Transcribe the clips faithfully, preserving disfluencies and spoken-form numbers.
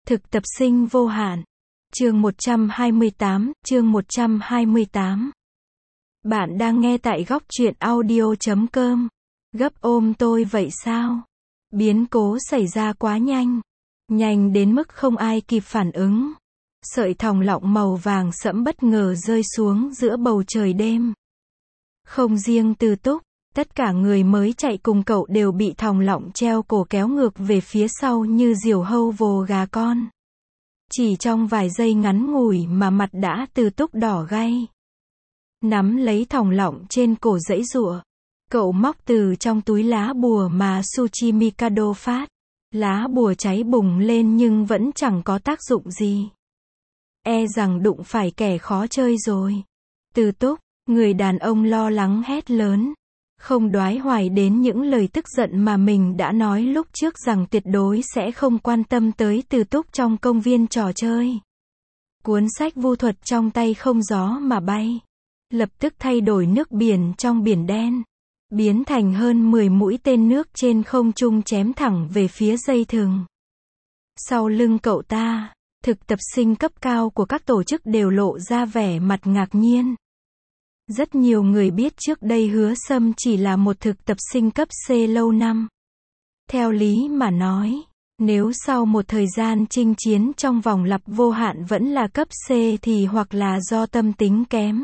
Thực tập sinh vô hạn. Chương một trăm hai mươi tám, chương một trăm hai mươi tám. Bạn đang nghe tại góc truyện audio chấm com. Gấp ôm tôi vậy sao? Biến cố xảy ra quá nhanh. Nhanh đến mức không ai kịp phản ứng. Sợi thòng lọng màu vàng sẫm bất ngờ rơi xuống giữa bầu trời đêm. Không riêng Từ Túc, tất cả người mới chạy cùng cậu đều bị thòng lọng treo cổ kéo ngược về phía sau như diều hâu vồ gà con. Chỉ trong vài giây ngắn ngủi mà mặt đã Từ Túc đỏ gay. Nắm lấy thòng lọng trên cổ giãy giụa. Cậu móc từ trong túi lá bùa mà Tsuchi Mikado phát. Lá bùa cháy bùng lên nhưng vẫn chẳng có tác dụng gì. E rằng đụng phải kẻ khó chơi rồi. Từ Túc, người đàn ông lo lắng hét lớn. Không đoái hoài đến những lời tức giận mà mình đã nói lúc trước rằng tuyệt đối sẽ không quan tâm tới Từ Túc trong công viên trò chơi. Cuốn sách vu thuật trong tay không gió mà bay. Lập tức thay đổi nước biển trong biển đen. Biến thành hơn mười mũi tên nước trên không trung chém thẳng về phía dây thừng. Sau lưng cậu ta, thực tập sinh cấp cao của các tổ chức đều lộ ra vẻ mặt ngạc nhiên. Rất nhiều người biết trước đây Hứa Sâm chỉ là một thực tập sinh cấp C lâu năm. Theo lý mà nói, nếu sau một thời gian chinh chiến trong vòng lặp vô hạn vẫn là cấp C thì hoặc là do tâm tính kém,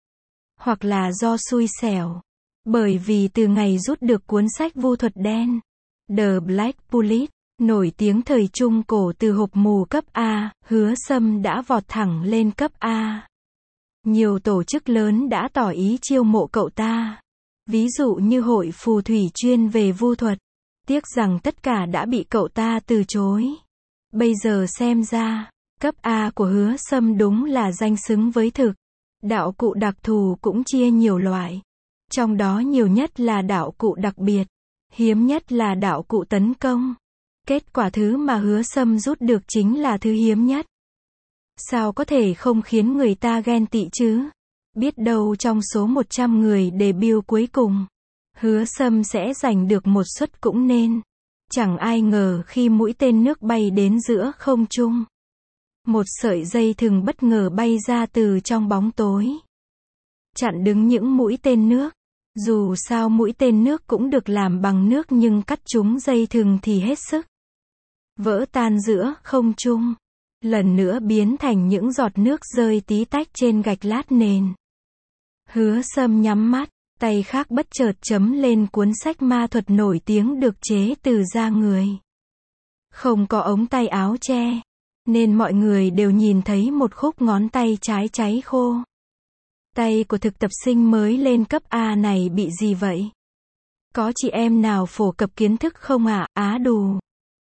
hoặc là do xui xẻo. Bởi vì từ ngày rút được cuốn sách vu thuật đen, The Black Bullet, nổi tiếng thời Trung Cổ từ hộp mù cấp A, Hứa Sâm đã vọt thẳng lên cấp A. Nhiều tổ chức lớn đã tỏ ý chiêu mộ cậu ta. Ví dụ như hội phù thủy chuyên về vu thuật. Tiếc rằng tất cả đã bị cậu ta từ chối. Bây giờ xem ra, cấp A của Hứa Sâm đúng là danh xứng với thực. Đạo cụ đặc thù cũng chia nhiều loại. Trong đó nhiều nhất là đạo cụ đặc biệt. Hiếm nhất là đạo cụ tấn công. Kết quả thứ mà Hứa Sâm rút được chính là thứ hiếm nhất. Sao có thể không khiến người ta ghen tị chứ? Biết đâu trong số một trăm người debut cuối cùng, Hứa Sâm sẽ giành được một suất cũng nên. Chẳng ai ngờ khi mũi tên nước bay đến giữa không trung, một sợi dây thừng bất ngờ bay ra từ trong bóng tối. Chặn đứng những mũi tên nước. Dù sao mũi tên nước cũng được làm bằng nước nhưng cắt trúng dây thừng thì hết sức. Vỡ tan giữa không trung. Lần nữa biến thành những giọt nước rơi tí tách trên gạch lát nền. Hứa Sâm nhắm mắt, tay khác bất chợt chấm lên cuốn sách ma thuật nổi tiếng được chế từ da người. Không có ống tay áo che, nên mọi người đều nhìn thấy một khúc ngón tay trái cháy khô. Tay của thực tập sinh mới lên cấp A này bị gì vậy? Có chị em nào phổ cập kiến thức không ạ? À? Á đù.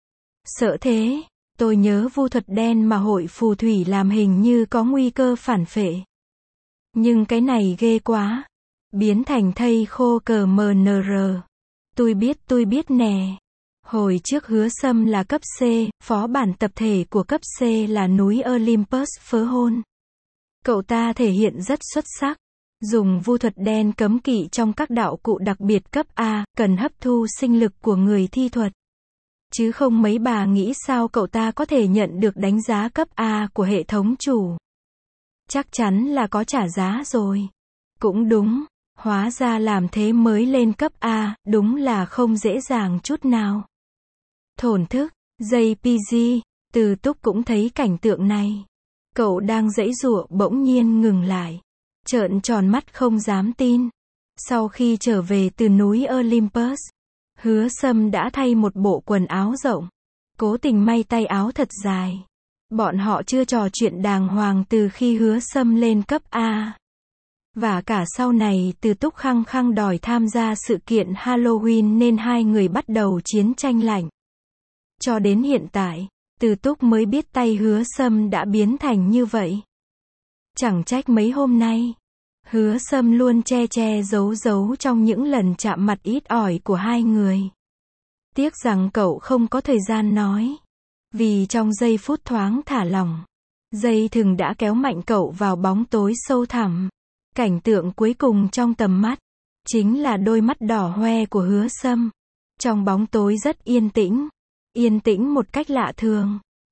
Sợ thế. Tôi nhớ vu thuật đen mà hội phù thủy làm hình như có nguy cơ phản phệ. Nhưng cái này ghê quá. Biến thành thây khô cờ em en rờ. Tôi biết tôi biết nè. Hồi trước Hứa Sâm là cấp C, phó bản tập thể của cấp C là núi Olympus phớ hôn. Cậu ta thể hiện rất xuất sắc. Dùng vu thuật đen cấm kỵ trong các đạo cụ đặc biệt cấp A, cần hấp thu sinh lực của người thi thuật. Chứ không mấy bà nghĩ sao cậu ta có thể nhận được đánh giá cấp A của hệ thống chủ. Chắc chắn là có trả giá rồi. Cũng đúng, hóa ra làm thế mới lên cấp A, đúng là không dễ dàng chút nào. Thổn thức, gi pê giê, Từ Túc cũng thấy cảnh tượng này. Cậu đang giãy giụa bỗng nhiên ngừng lại. Trợn tròn mắt không dám tin. Sau khi trở về từ núi Olympus, Hứa Sâm đã thay một bộ quần áo rộng. Cố tình may tay áo thật dài. Bọn họ chưa trò chuyện đàng hoàng từ khi Hứa Sâm lên cấp A. Và cả sau này Từ Túc khăng khăng đòi tham gia sự kiện Halloween nên hai người bắt đầu chiến tranh lạnh. Cho đến hiện tại, Từ Túc mới biết tay Hứa Sâm đã biến thành như vậy. Chẳng trách mấy hôm nay, Hứa Sâm luôn che che giấu giấu trong những lần chạm mặt ít ỏi của hai người. Tiếc rằng cậu không có thời gian nói. Vì trong giây phút thoáng thả lỏng, dây thừng đã kéo mạnh cậu vào bóng tối sâu thẳm. Cảnh tượng cuối cùng trong tầm mắt, chính là đôi mắt đỏ hoe của Hứa Sâm. Trong bóng tối rất yên tĩnh. Yên tĩnh một cách lạ thường.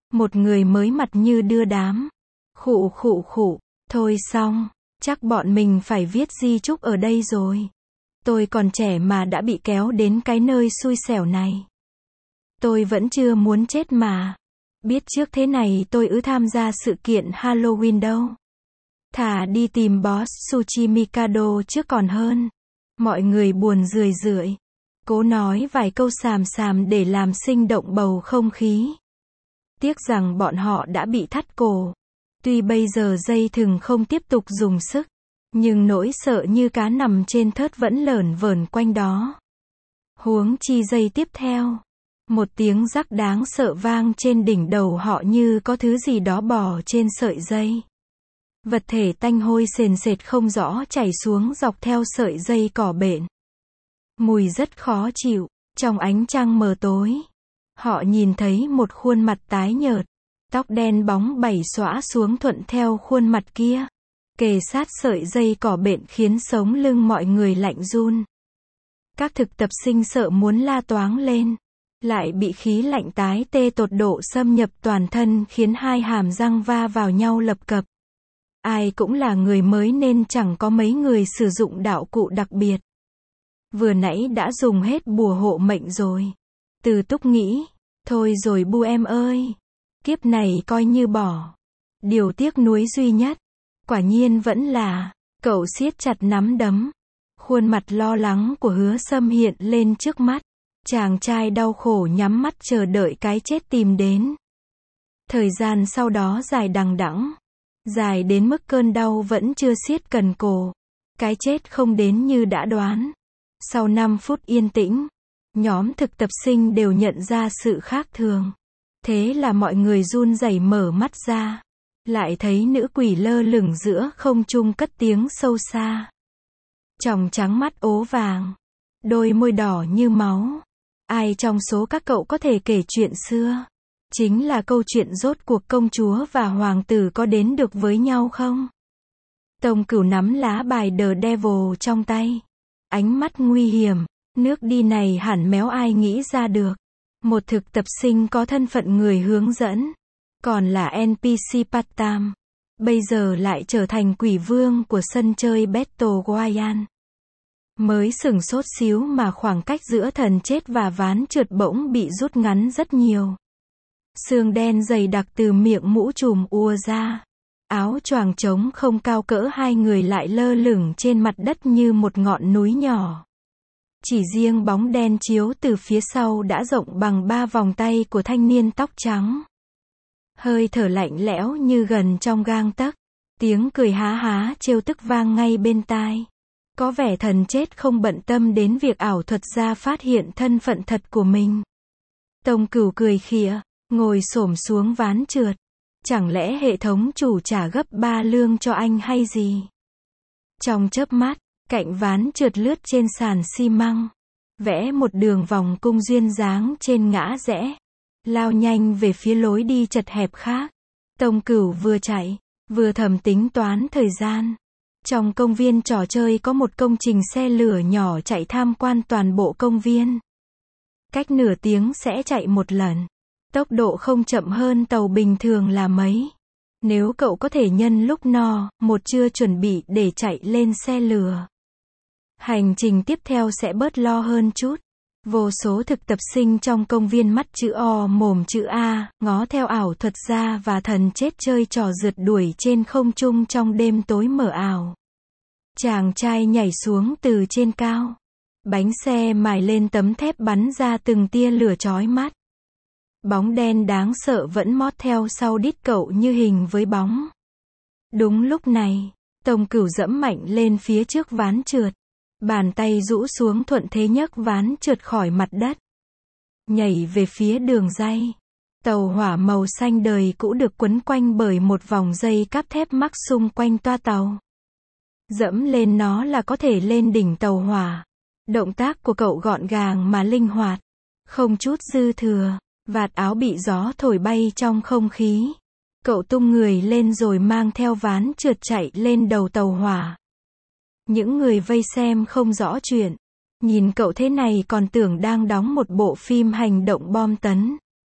Một người mới mặt như đưa đám. Khụ khụ khụ, thôi xong, chắc bọn mình phải viết di chúc ở đây rồi. Tôi còn trẻ mà đã bị kéo đến cái nơi xui xẻo này. Tôi vẫn chưa muốn chết mà. Biết trước thế này tôi ư tham gia sự kiện Halloween đâu. Thà đi tìm boss Sushi Mikado trước còn hơn. Mọi người buồn rười rượi. Cố nói vài câu xàm xàm để làm sinh động bầu không khí. Tiếc rằng bọn họ đã bị thắt cổ. Tuy bây giờ dây thừng không tiếp tục dùng sức, nhưng nỗi sợ như cá nằm trên thớt vẫn lởn vởn quanh đó. Huống chi giây tiếp theo. Một tiếng rắc đáng sợ vang trên đỉnh đầu họ như có thứ gì đó bò trên sợi dây. Vật thể tanh hôi sền sệt không rõ chảy xuống dọc theo sợi dây cỏ bện. Mùi rất khó chịu, trong ánh trăng mờ tối. Họ nhìn thấy một khuôn mặt tái nhợt, tóc đen bóng bảy xõa xuống thuận theo khuôn mặt kia. Kề sát sợi dây cỏ bện khiến sống lưng mọi người lạnh run. Các thực tập sinh sợ muốn la toáng lên. Lại bị khí lạnh tái tê tột độ xâm nhập toàn thân khiến hai hàm răng va vào nhau lập cập. Ai cũng là người mới nên chẳng có mấy người sử dụng đạo cụ đặc biệt. Vừa nãy đã dùng hết bùa hộ mệnh rồi. Từ Túc nghĩ, thôi rồi bu em ơi. Kiếp này coi như bỏ. Điều tiếc nuối duy nhất, quả nhiên vẫn là, cậu siết chặt nắm đấm. Khuôn mặt lo lắng của Hứa Sâm hiện lên trước mắt. Chàng trai đau khổ nhắm mắt chờ đợi cái chết tìm đến. Thời gian sau đó dài đằng đẵng. Dài đến mức cơn đau vẫn chưa siết cần cổ. Cái chết không đến như đã đoán. Sau năm phút yên tĩnh, nhóm thực tập sinh đều nhận ra sự khác thường. Thế là mọi người run rẩy mở mắt ra. Lại thấy nữ quỷ lơ lửng giữa không trung cất tiếng sâu xa. Tròng trắng mắt ố vàng. Đôi môi đỏ như máu. Ai trong số các cậu có thể kể chuyện xưa? Chính là câu chuyện rốt cuộc công chúa và hoàng tử có đến được với nhau không? Tông Cửu nắm lá bài The Devil trong tay. Ánh mắt nguy hiểm, nước đi này hẳn méo ai nghĩ ra được. Một thực tập sinh có thân phận người hướng dẫn, còn là en pê xê part-time. Bây giờ lại trở thành quỷ vương của sân chơi Battle Royale. Mới sừng sốt xíu mà khoảng cách giữa thần chết và ván trượt bỗng bị rút ngắn rất nhiều. Sương đen dày đặc từ miệng mũ trùm ùa ra. Áo choàng trống không cao cỡ hai người lại lơ lửng trên mặt đất như một ngọn núi nhỏ. Chỉ riêng bóng đen chiếu từ phía sau đã rộng bằng ba vòng tay của thanh niên tóc trắng. Hơi thở lạnh lẽo như gần trong gang tấc. Tiếng cười há há trêu tức vang ngay bên tai. Có vẻ thần chết không bận tâm đến việc ảo thuật gia phát hiện thân phận thật của mình. Tông Cửu cười khịa, ngồi xổm xuống ván trượt. Chẳng lẽ hệ thống chủ trả gấp ba lương cho anh hay gì? Trong chớp mắt, cạnh ván trượt lướt trên sàn xi măng. Vẽ một đường vòng cung duyên dáng trên ngã rẽ. Lao nhanh về phía lối đi chật hẹp khác. Tông Cửu vừa chạy, vừa thầm tính toán thời gian. Trong công viên trò chơi có một công trình xe lửa nhỏ chạy tham quan toàn bộ công viên. Cách nửa tiếng sẽ chạy một lần. Tốc độ không chậm hơn tàu bình thường là mấy. Nếu cậu có thể nhân lúc no, một trưa chuẩn bị để chạy lên xe lửa. Hành trình tiếp theo sẽ bớt lo hơn chút. Vô số thực tập sinh trong công viên mắt chữ O mồm chữ A, ngó theo ảo thuật gia và thần chết chơi trò rượt đuổi trên không trung trong đêm tối mờ ảo. Chàng trai nhảy xuống từ trên cao. Bánh xe mài lên tấm thép bắn ra từng tia lửa chói mắt. Bóng đen đáng sợ vẫn mót theo sau đít cậu như hình với bóng. Đúng lúc này, Tông Cửu dẫm mạnh lên phía trước ván trượt. Bàn tay rũ xuống thuận thế nhấc ván trượt khỏi mặt đất. Nhảy về phía đường ray. Tàu hỏa màu xanh đời cũ được quấn quanh bởi một vòng dây cáp thép mắc xung quanh toa tàu. Dẫm lên nó là có thể lên đỉnh tàu hỏa. Động tác của cậu gọn gàng mà linh hoạt. Không chút dư thừa. Vạt áo bị gió thổi bay trong không khí. Cậu tung người lên rồi mang theo ván trượt chạy lên đầu tàu hỏa. Những người vây xem không rõ chuyện. Nhìn cậu thế này còn tưởng đang đóng một bộ phim hành động bom tấn.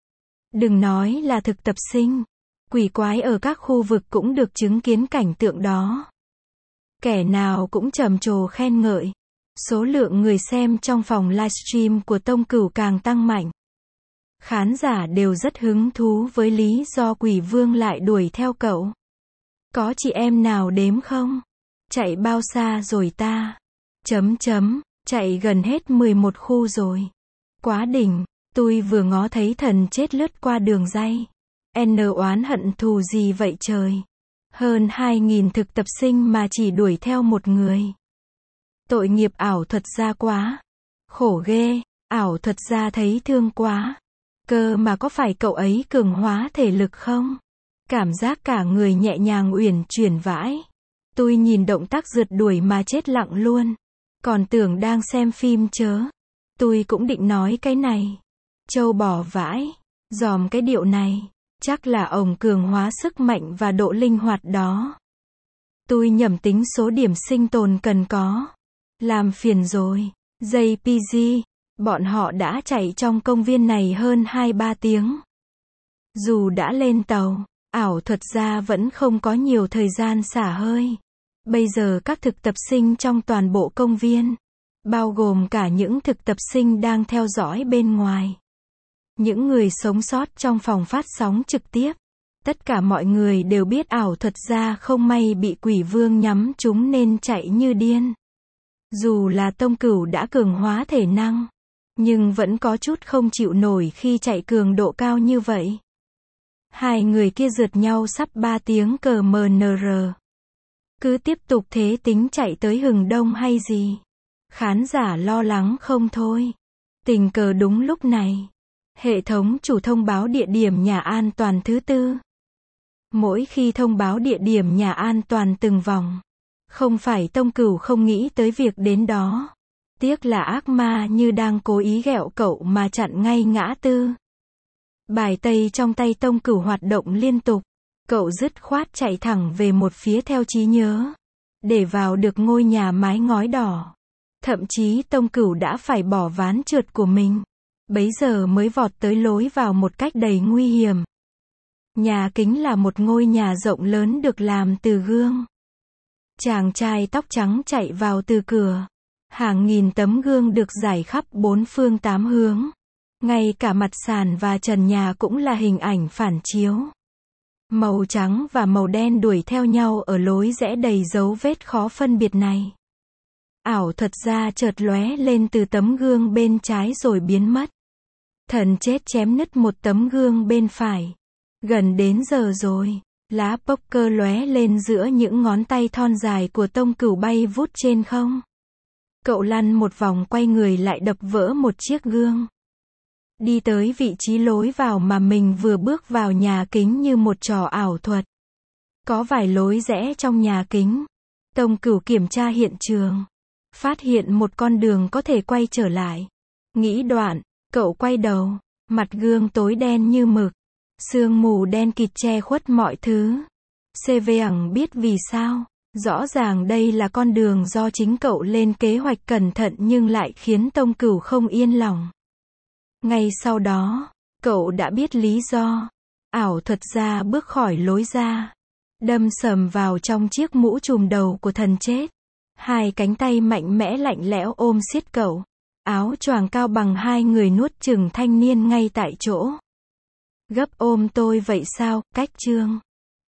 Đừng nói là thực tập sinh. Quỷ quái ở các khu vực cũng được chứng kiến cảnh tượng đó. Kẻ nào cũng trầm trồ khen ngợi. Số lượng người xem trong phòng livestream của Tông Cửu càng tăng mạnh. Khán giả đều rất hứng thú với lý do quỷ vương lại đuổi theo cậu. Có chị em nào đếm không? Chạy bao xa rồi ta? Chấm chấm, chạy gần hết mười một khu rồi. Quá đỉnh, tôi vừa ngó thấy thần chết lướt qua đường ray. N oán hận thù gì vậy trời? Hơn hai nghìn thực tập sinh mà chỉ đuổi theo một người. Tội nghiệp ảo thuật gia quá. Khổ ghê, ảo thuật gia thấy thương quá. Cơ mà có phải cậu ấy cường hóa thể lực không? Cảm giác cả người nhẹ nhàng uyển chuyển vãi. Tôi nhìn động tác rượt đuổi mà chết lặng luôn. Còn tưởng đang xem phim chớ. Tôi cũng định nói cái này. Châu bò vãi. Dòm cái điệu này. Chắc là ông cường hóa sức mạnh và độ linh hoạt đó. Tôi nhẩm tính số điểm sinh tồn cần có. Làm phiền rồi. gi pê giê. Bọn họ đã chạy trong công viên này hơn hai ba tiếng. Dù đã lên tàu, ảo thuật gia vẫn không có nhiều thời gian xả hơi. Bây giờ các thực tập sinh trong toàn bộ công viên, bao gồm cả những thực tập sinh đang theo dõi bên ngoài. Những người sống sót trong phòng phát sóng trực tiếp. Tất cả mọi người đều biết ảo thuật gia không may bị quỷ vương nhắm trúng nên chạy như điên. Dù là Tông Cửu đã cường hóa thể năng, nhưng vẫn có chút không chịu nổi khi chạy cường độ cao như vậy. Hai người kia rượt nhau sắp ba tiếng cờ mờ nờ rờ. Cứ tiếp tục thế tính chạy tới hừng đông hay gì? Khán giả lo lắng không thôi. Tình cờ đúng lúc này, hệ thống chủ thông báo địa điểm nhà an toàn thứ tư. Mỗi khi thông báo địa điểm nhà an toàn từng vòng, không phải Tông Cửu không nghĩ tới việc đến đó. Tiếc là ác ma như đang cố ý ghẹo cậu mà chặn ngay ngã tư. Bài tây trong tay Tông Cửu hoạt động liên tục. Cậu dứt khoát chạy thẳng về một phía theo trí nhớ. Để vào được ngôi nhà mái ngói đỏ. Thậm chí Tông Cửu đã phải bỏ ván trượt của mình. Bấy giờ mới vọt tới lối vào một cách đầy nguy hiểm. Nhà kính là một ngôi nhà rộng lớn được làm từ gương. Chàng trai tóc trắng chạy vào từ cửa. Hàng nghìn tấm gương được rải khắp bốn phương tám hướng. Ngay cả mặt sàn và trần nhà cũng là hình ảnh phản chiếu. Màu trắng và màu đen đuổi theo nhau ở lối rẽ đầy dấu vết khó phân biệt này. Ảo thuật gia chợt lóe lên từ tấm gương bên trái rồi biến mất. Thần chết chém nứt một tấm gương bên phải. Gần đến giờ rồi. Lá poker lóe lên giữa những ngón tay thon dài của Tông Cửu bay vút trên không. Cậu lăn một vòng quay người lại đập vỡ một chiếc gương. Đi tới vị trí lối vào mà mình vừa bước vào nhà kính như một trò ảo thuật. Có vài lối rẽ trong nhà kính. Tông Cửu kiểm tra hiện trường. Phát hiện một con đường có thể quay trở lại. Nghĩ đoạn, cậu quay đầu. Mặt gương tối đen như mực. Sương mù đen kịt che khuất mọi thứ. xê vê ẳng biết vì sao. Rõ ràng đây là con đường do chính cậu lên kế hoạch cẩn thận nhưng lại khiến Tông Cửu không yên lòng. Ngay sau đó, cậu đã biết lý do. Ảo thuật gia bước khỏi lối ra. Đâm sầm vào trong chiếc mũ trùm đầu của thần chết. Hai cánh tay mạnh mẽ lạnh lẽo ôm siết cậu. Áo choàng cao bằng hai người nuốt chửng thanh niên ngay tại chỗ. Gấp ôm tôi vậy sao, cách chương.